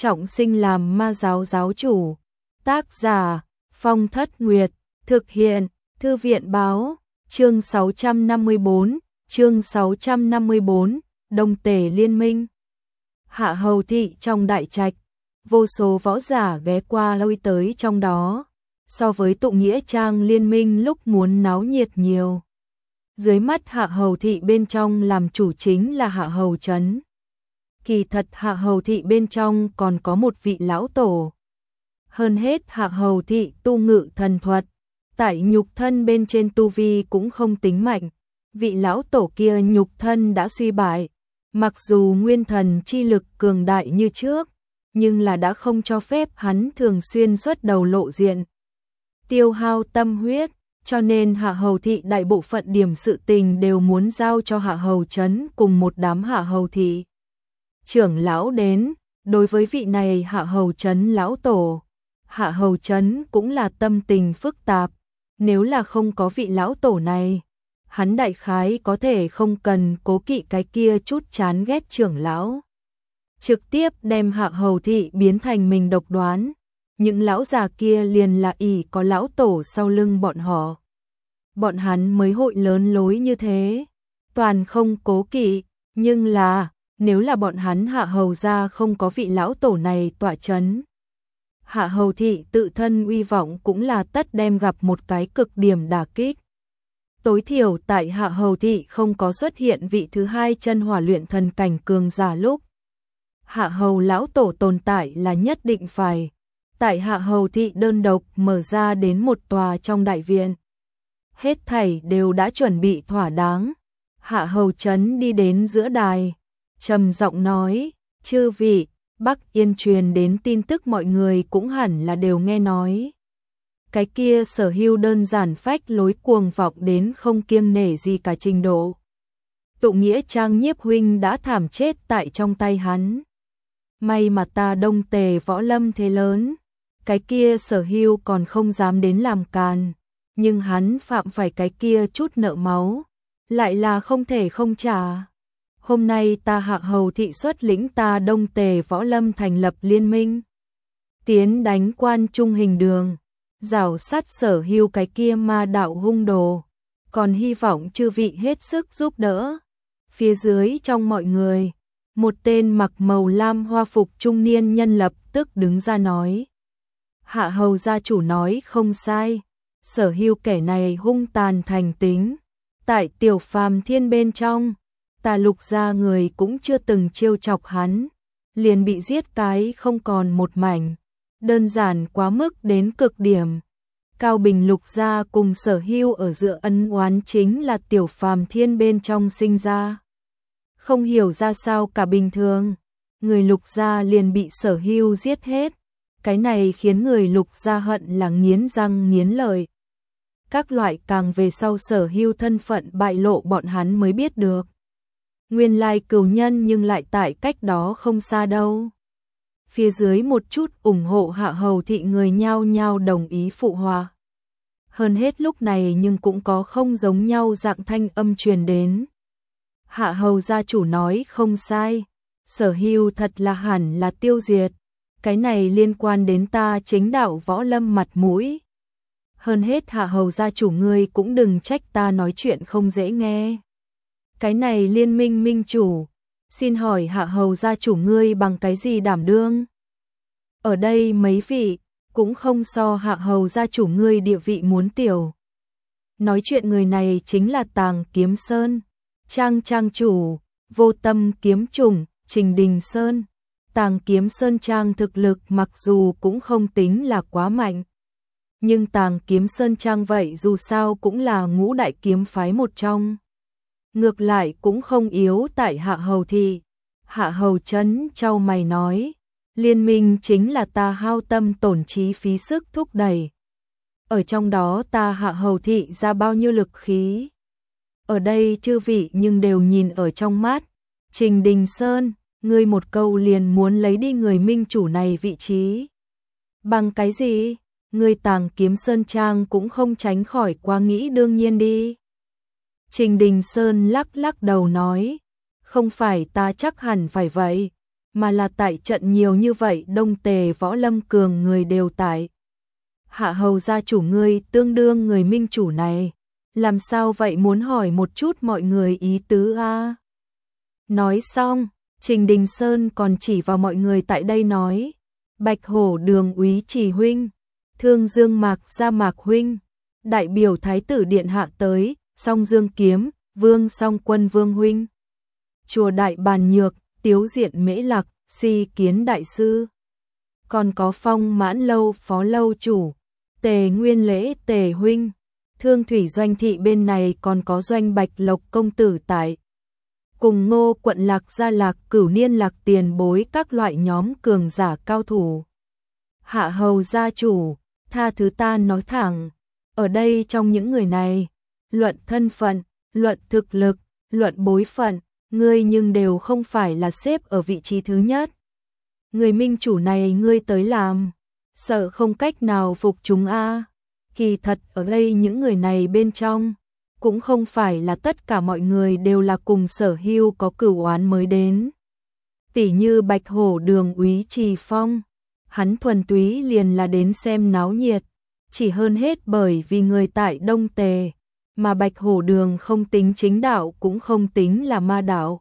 trọng sinh làm ma giáo giáo chủ. Tác giả Phong Thất Nguyệt, thực hiện Thư viện báo, chương 654, Đông Tề Liên Minh. Hạ Hầu Thị trong đại trạch, vô số võ giả ghé qua lui tới trong đó, so với tụ nghĩa trang liên minh lúc muốn náo nhiệt nhiều. Dưới mắt Hạ Hầu Thị bên trong làm chủ chính là Hạ Hầu Trấn. Kỳ thật Hạ Hầu Thị bên trong còn có một vị lão tổ. Hơn hết Hạ Hầu Thị tu ngự thần thuật, tại nhục thân bên trên tu vi cũng không tính mạnh. Vị lão tổ kia nhục thân đã suy bại, mặc dù nguyên thần chi lực cường đại như trước, nhưng là đã không cho phép hắn thường xuyên xuất đầu lộ diện, tiêu hao tâm huyết, cho nên Hạ Hầu Thị đại bộ phận điểm sự tình đều muốn giao cho Hạ Hầu Trấn cùng một đám Hạ Hầu Thị trưởng lão đến. Đối với vị này Hạ Hầu Trấn lão tổ, Hạ Hầu Trấn cũng là tâm tình phức tạp. Nếu là không có vị lão tổ này, hắn đại khái có thể không cần cố kỵ cái kia chút chán ghét trưởng lão, trực tiếp đem Hạ Hầu Thị biến thành mình độc đoán. Những lão già kia liền là ỷ có lão tổ sau lưng bọn họ, bọn hắn mới hội lớn lối như thế, toàn không cố kỵ. Nhưng là nếu là bọn hắn Hạ Hầu gia không có vị lão tổ này tọa chấn, Hạ Hầu Thị tự thân uy vọng cũng là tất đem gặp một cái cực điểm đả kích. Tối thiểu tại Hạ Hầu Thị không có xuất hiện vị thứ hai chân hỏa luyện thần cảnh cường giả lúc, Hạ Hầu lão tổ tồn tại là nhất định phải. Tại Hạ Hầu Thị đơn độc mở ra đến một tòa trong đại viện, hết thảy đều đã chuẩn bị thỏa đáng. Hạ Hầu Trấn đi đến giữa đài, trầm giọng nói: "Chư vị, Bắc Yên truyền đến tin tức mọi người cũng hẳn là đều nghe nói. Cái kia Sở Hưu đơn giản phách lối cuồng vọng đến không kiêng nể gì cả trình độ. Tụ nghĩa trang Nhiếp huynh đã thảm chết tại trong tay hắn. May mà ta Đông Tề võ lâm thế lớn, cái kia Sở Hưu còn không dám đến làm càn, nhưng hắn phạm phải cái kia chút nợ máu, lại là không thể không trả. Hôm nay ta Hạ Hầu Thị xuất lĩnh ta Đông Tề võ lâm thành lập liên minh, tiến đánh Quan Trung Hình Đường, rảo sát Sở Hưu cái kia ma đạo hung đồ, còn hy vọng chư vị hết sức giúp đỡ." Phía dưới trong mọi người, một tên mặc màu lam hoa phục trung niên nhân lập tức đứng ra nói: "Hạ Hầu gia chủ nói không sai, Sở Hưu kẻ này hung tàn thành tính, tại Tiểu Phàm Thiên bên trong, ta Lục gia người cũng chưa từng trêu chọc hắn, liền bị giết cái không còn một mảnh, đơn giản quá mức đến cực điểm. Cao Bình Lục gia cùng Sở Hưu ở giữa ân oán chính là Tiểu Phàm Thiên bên trong sinh ra. Không hiểu ra sao cả bình thường, người Lục gia liền bị Sở Hưu giết hết, cái này khiến người Lục gia hận là nghiến răng nghiến lợi. Các loại càng về sau Sở Hưu thân phận bại lộ bọn hắn mới biết được. Nguyên lai cừu nhân nhưng lại tại cách đó không xa đâu." Phía dưới một chút ủng hộ Hạ Hầu Thị người nhao nhao đồng ý phụ hòa. Hơn hết lúc này nhưng cũng có không giống nhau dạng thanh âm truyền đến. "Hạ Hầu gia chủ nói không sai, Sở Hưu thật là hẳn là tiêu diệt, cái này liên quan đến ta chính đạo võ lâm mặt mũi. Hơn hết Hạ Hầu gia chủ ngươi cũng đừng trách ta nói chuyện không dễ nghe. Cái này liên minh minh chủ, xin hỏi Hạ Hầu gia chủ ngươi bằng cái gì đảm đương? Ở đây mấy vị cũng không so Hạ Hầu gia chủ ngươi địa vị muốn tiểu." Nói chuyện người này chính là Tàng Kiếm Sơn trang chủ, Vô Tâm kiếm chủng Trình Đình Sơn. Tàng Kiếm Sơn trang thực lực mặc dù cũng không tính là quá mạnh, nhưng Tàng Kiếm Sơn trang vậy dù sao cũng là ngũ đại kiếm phái một trong, ngược lại cũng không yếu tại Hạ Hầu Thị. Hạ Hầu Trấn chau mày nói: "Liên minh chính là ta hao tâm tổn trí phí sức thúc đẩy, ở trong đó ta Hạ Hầu Thị ra bao nhiêu lực khí, ở đây chư vị nhưng đều nhìn ở trong mắt. Trình Đình Sơn, ngươi một câu liền muốn lấy đi người minh chủ này vị trí. Bằng cái gì? Ngươi Tàng Kiếm Sơn trang cũng không tránh khỏi quá nghĩ đương nhiên đi." Trình Đình Sơn lắc lắc đầu nói: "Không phải ta chắc hẳn phải vậy, mà là tại trận nhiều như vậy Đông Tề Võ Lâm cường người đều tại. Hạ hầu gia chủ ngươi tương đương người minh chủ này, làm sao vậy, muốn hỏi một chút mọi người ý tứ a. Nói xong, Trình Đình Sơn còn chỉ vào mọi người tại đây nói, Bạch Hổ Đường úy Trì huynh, Thương Dương Mạc Gia Mạc huynh, đại biểu Thái tử điện hạ tới, Song Dương Kiếm, Vương Song Quân Vương huynh, chùa Đại Bàn Nhược, Tiếu Diện Mễ Lạc, Si Kiến đại sư, còn có Phong Mãn Lâu phó lâu chủ, Tề Nguyên Lễ Tề huynh, Thương Thủy Doanh thị bên này còn có Doanh Bạch Lộc công tử tại, cùng Ngô Quận Lạc Gia Lạc Cửu Niên Lạc tiền bối các loại nhóm cường giả cao thủ. Hạ hầu gia chủ, tha thứ ta nói thẳng, ở đây trong những người này, luận thân phận, luận thực lực, luận bối phận, ngươi nhưng đều không phải là xếp ở vị trí thứ nhất. Người minh chủ này ngươi tới làm, sợ không cách nào phục chúng a. Kỳ thật ở đây những người này bên trong, cũng không phải là tất cả mọi người đều là cùng Sở Hưu có cửu oán mới đến. Tỷ như Bạch Hổ Đường úy Trì Phong, hắn thuần túy liền là đến xem náo nhiệt, chỉ hơn hết bởi vì người tại Đông Tề, mà Bạch Hổ Đường không tính chính đạo cũng không tính là ma đạo.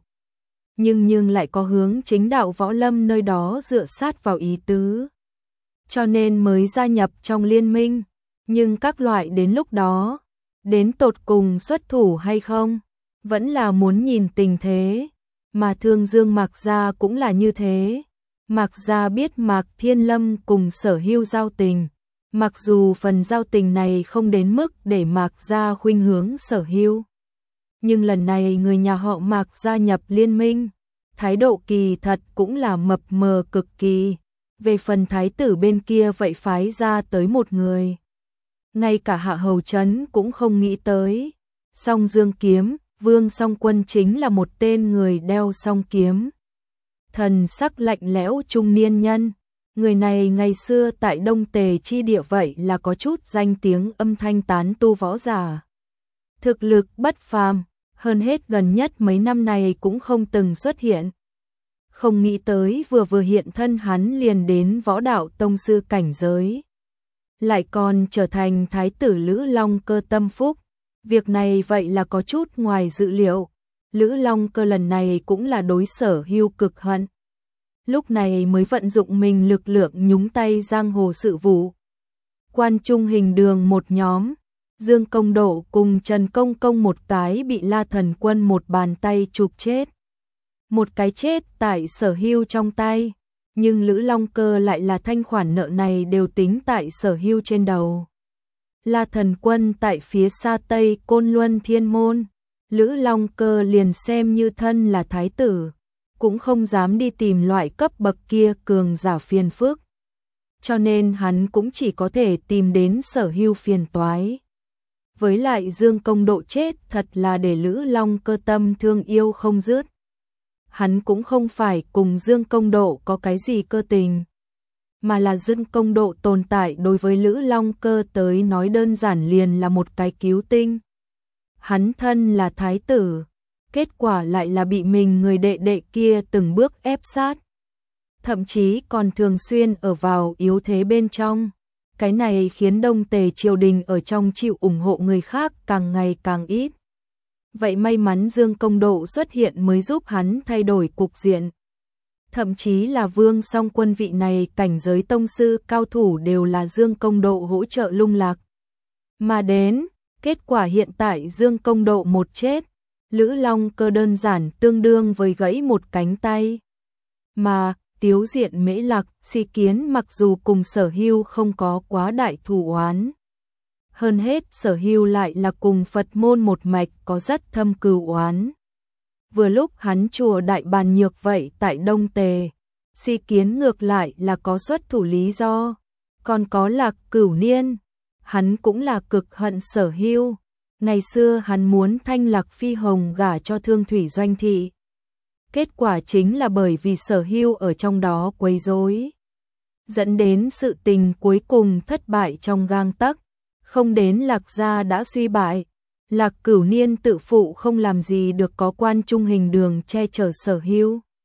Nhưng lại có hướng chính đạo võ lâm nơi đó dựa sát vào ý tứ. Cho nên mới gia nhập trong liên minh, nhưng các loại đến lúc đó, đến tột cùng xuất thủ hay không, vẫn là muốn nhìn tình thế, mà Thương Dương Mạc Gia cũng là như thế. Mạc Gia biết Mạc Thiên Lâm cùng Sở Hưu giao tình, mặc dù phần giao tình này không đến mức để Mạc Gia khuynh hướng Sở Hưu, nhưng lần này người nhà họ Mạc gia nhập liên minh, thái độ kỳ thật cũng là mập mờ cực kỳ. Về phần thái tử bên kia vậy phái ra tới một người, ngay cả Hạ Hầu Trấn cũng không nghĩ tới. Song Dương Kiếm, Vương Song Quân chính là một tên người đeo song kiếm, thần sắc lạnh lẽo trung niên nhân. Người này ngày xưa tại Đông Tề chi địa vậy là có chút danh tiếng âm thanh tán tu võ giả, thực lực bất phàm, hơn hết gần nhất mấy năm này cũng không từng xuất hiện. Không nghĩ tới vừa hiện thân hắn liền đến võ đạo tông sư cảnh giới, lại còn trở thành thái tử Lữ Long Cơ tâm phúc. Việc này vậy là có chút ngoài dự liệu. Lữ Long Cơ lần này cũng là đối Sở Hưu cực hận, lúc này mới vận dụng mình lực lượng nhúng tay giang hồ sự vụ. Quan Trung Hình Đường một nhóm, Dương Công Độ cùng Trần Công Công một cái bị La Thần Quân một bàn tay chụp chết, một cái chết tại Sở Hưu trong tay, nhưng Lữ Long Cơ lại là thanh khoản nợ này đều tính tại Sở Hưu trên đầu. La Thần Quân tại phía xa Tây Côn Luân Thiên Môn, Lữ Long Cơ liền xem như thân là thái tử, cũng không dám đi tìm loại cấp bậc kia cường giả phiền phức, cho nên hắn cũng chỉ có thể tìm đến Sở Hưu phiền toái. Với lại Dương Công Độ chết thật là để Lữ Long Cơ tâm thương yêu không dứt. Hắn cũng không phải cùng Dương Công Độ có cái gì cơ tình, mà là Dương Công Độ tồn tại đối với Lữ Long Cơ tới nói đơn giản liền là một cái cứu tinh. Hắn thân là thái tử, kết quả lại là bị mình người đệ đệ kia từng bước ép sát, thậm chí còn thường xuyên ở vào yếu thế bên trong. Cái này khiến Đông Tề triều đình ở trong chịu ủng hộ người khác càng ngày càng ít. Vậy may mắn Dương Công Độ xuất hiện mới giúp hắn thay đổi cục diện. Thậm chí là Vương Song Quân vị này cảnh giới tông sư cao thủ đều là Dương Công Độ hỗ trợ lung lạc. Mà đến, kết quả hiện tại Dương Công Độ một chết, Lữ Long Cơ đơn giản tương đương với gãy một cánh tay. Mà Tiếu Diện Mễ Lạc, Si Kiến mặc dù cùng Sở Hưu không có quá đại thù oán, hơn hết Sở Hưu lại là cùng Phật môn một mạch có rất thâm cừu oán. Vừa lúc hắn chùa Đại Bàn Nhược vậy tại Đông Tề, Si Kiến ngược lại là có xuất thủ lý do, còn có Lạc Cửu Niên, hắn cũng là cực hận Sở Hưu. Ngày xưa hắn muốn thanh Lạc Phi Hồng gả cho Thương Thủy Doanh thị, kết quả chính là bởi vì Sở Hưu ở trong đó quấy rối, dẫn đến sự tình cuối cùng thất bại trong gang tấc, không đến Lạc gia đã suy bại. Lạc Cửu Niên tự phụ không làm gì được có Quan Trung Hình Đường che chở Sở Hưu,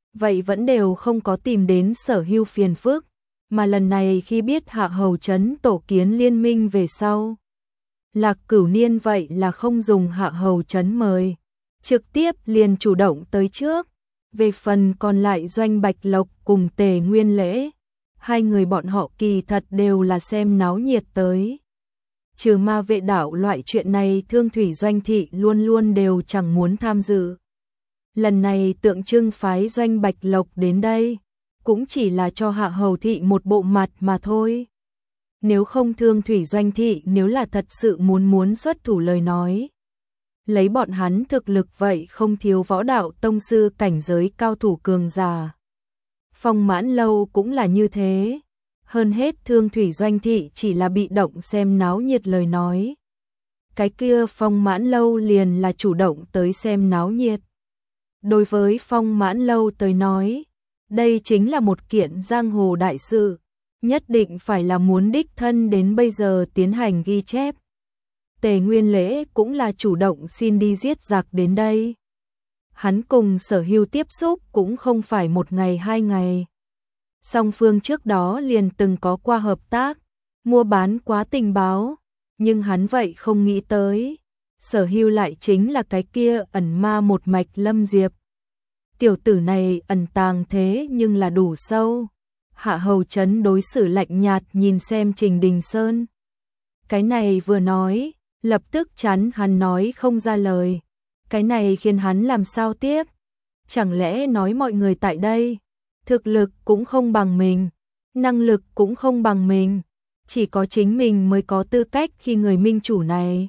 vậy vẫn đều không có tìm đến Sở Hưu phiền phức, mà lần này khi biết Hạ Hầu Trấn tổ kiến liên minh về sau, Lạc Cửu Niên vậy là không dùng Hạ Hầu Trấn mời, trực tiếp liền chủ động tới trước. Về phần còn lại Doanh Bạch Lộc cùng Tề Nguyên Lễ, hai người bọn họ kỳ thật đều là xem náo nhiệt tới. Trừ Ma Vệ Đảo loại chuyện này Thương Thủy Doanh thị luôn luôn đều chẳng muốn tham dự. Lần này tượng trưng phái Doanh Bạch Lộc đến đây, cũng chỉ là cho Hạ Hầu thị một bộ mặt mà thôi. Nếu không Thương Thủy Doanh thị nếu là thật sự muốn xuất thủ lời nói, lấy bọn hắn thực lực vậy không thiếu võ đạo tông sư cảnh giới cao thủ cường giả. Phong Mãn Lâu cũng là như thế. Hơn hết Thương Thủy Doanh thị chỉ là bị động xem náo nhiệt lời nói. Cái kia Phong Mãn Lâu liền là chủ động tới xem náo nhiệt. Đối với Phong Mãn Lâu tới nói, đây chính là một kiện giang hồ đại sự, nhất định phải là muốn đích thân đến bây giờ tiến hành ghi chép. Tề Nguyên Lễ cũng là chủ động xin đi giết giặc đến đây. Hắn cùng Sở Hưu tiếp xúc cũng không phải một ngày hai ngày. Song phương trước đó liền từng có qua hợp tác, mua bán quá tình báo, nhưng hắn vậy không nghĩ tới. Sở Hưu lại chính là cái kia ẩn ma một mạch Lâm Diệp. Tiểu tử này ẩn tàng thế nhưng là đủ sâu. Hạ Hầu Trấn đối xử lạnh nhạt nhìn xem Trình Đình Sơn. Cái này vừa nói, lập tức chắn hắn nói không ra lời. Cái này khiến hắn làm sao tiếp? Chẳng lẽ nói mọi người tại đây, thực lực cũng không bằng mình, năng lực cũng không bằng mình, chỉ có chính mình mới có tư cách khi người minh chủ này.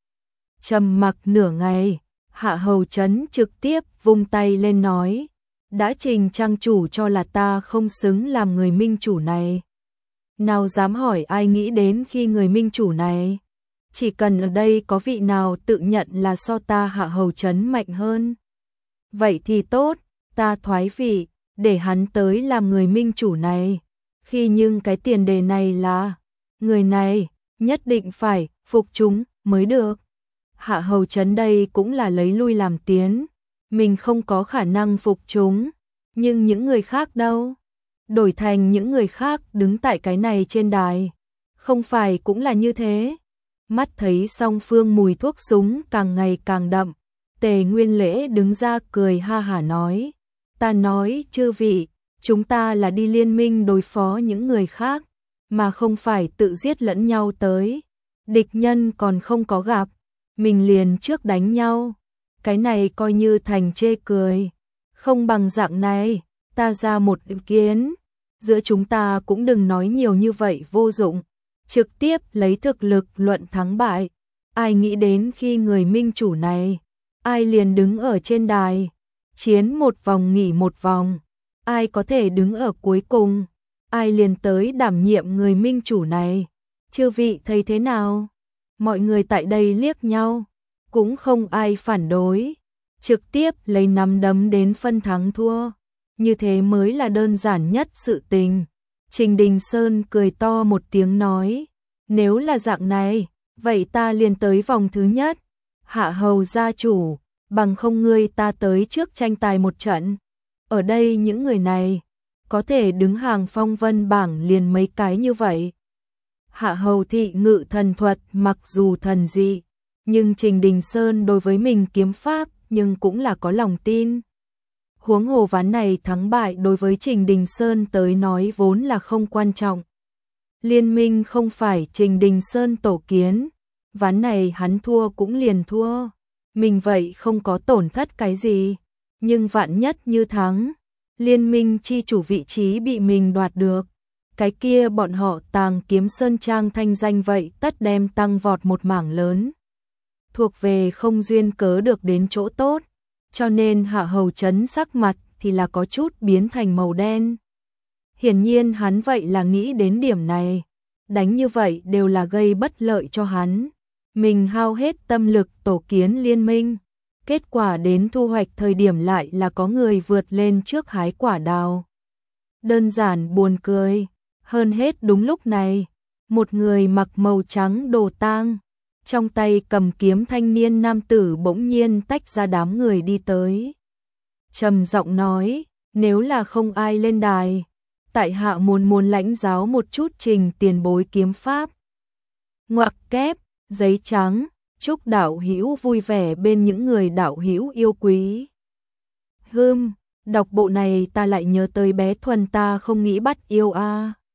Trầm mặc nửa ngày, Hạ Hầu Trấn trực tiếp vung tay lên nói, đã Trình trang chủ cho là ta không xứng làm người minh chủ này. Nào dám hỏi ai nghĩ đến khi người minh chủ này, chỉ cần ở đây có vị nào tự nhận là so ta Hạ Hầu Trấn mạnh hơn. Vậy thì tốt, ta thoái vị, để hắn tới làm người minh chủ này. Khi nhưng cái tiền đề này là, người này nhất định phải phục chúng mới được. Hạ Hầu Trấn đây cũng là lấy lui làm tiến, mình không có khả năng phục chúng, nhưng những người khác đâu? Đổi thành những người khác đứng tại cái này trên đài, không phải cũng là như thế. Mắt thấy song phương mùi thuốc súng càng ngày càng đậm, Tề Nguyên Lễ đứng ra cười ha hả nói, ta nói chư vị, chúng ta là đi liên minh đối phó những người khác, mà không phải tự giết lẫn nhau tới. Địch nhân còn không có gặp, mình liền trước đánh nhau. Cái này coi như thành chê cười. Không bằng dạng này, ta ra một ý kiến. Giữa chúng ta cũng đừng nói nhiều như vậy vô dụng. Trực tiếp lấy thực lực luận thắng bại. Ai nghĩ đến khi người minh chủ này, ai liền đứng ở trên đài, chiến một vòng nghỉ một vòng. Ai có thể đứng ở cuối cùng, ai liền tới đảm nhiệm người minh chủ này. Chư vị thấy thế nào? Mọi người tại đây liếc nhau, cũng không ai phản đối. Trực tiếp lấy nắm đấm đến phân thắng thua. Như thế mới là đơn giản nhất sự tình. Trình Đình Sơn cười to một tiếng nói, nếu là dạng này, vậy ta liền tới vòng thứ nhất. Hạ Hầu gia chủ, bằng không ngươi ta tới trước tranh tài một trận. Ở đây những người này, có thể đứng hàng phong vân bảng liền mấy cái như vậy. Hạ Hầu thị ngự thần thuật mặc dù thần dị, nhưng Trình Đình Sơn đối với mình kiếm pháp nhưng cũng là có lòng tin. Huống hồ ván này thắng bại đối với Trình Đình Sơn tới nói vốn là không quan trọng. Liên minh không phải Trình Đình Sơn tổ kiến, ván này hắn thua cũng liền thua. Mình vậy không có tổn thất cái gì, nhưng vạn nhất như thắng, liên minh chi chủ vị trí bị mình đoạt được. Cái kia bọn họ Tàng Kiếm Sơn Trang thanh danh vậy tất đem tăng vọt một mảng lớn. Thuộc về không duyên cớ được đến chỗ tốt, cho nên Hạ Hầu Trấn sắc mặt thì là có chút biến thành màu đen. Hiển nhiên hắn vậy là nghĩ đến điểm này, đánh như vậy đều là gây bất lợi cho hắn. Mình hao hết tâm lực tổ kiến liên minh, kết quả đến thu hoạch thời điểm lại là có người vượt lên trước hái quả đào. Đơn giản buồn cười. Hơn hết đúng lúc này, một người mặc màu trắng đồ tang, trong tay cầm kiếm thanh niên nam tử bỗng nhiên tách ra đám người đi tới. Trầm giọng nói, nếu là không ai lên đài, tại hạ muốn lãnh giáo một chút Trình tiền bối kiếm pháp. Ngoặc kép, giấy trắng, chúc đạo hữu vui vẻ bên những người đạo hữu yêu quý. Đọc bộ này ta lại nhớ tới bé Thuần ta không nghĩ bắt yêu a.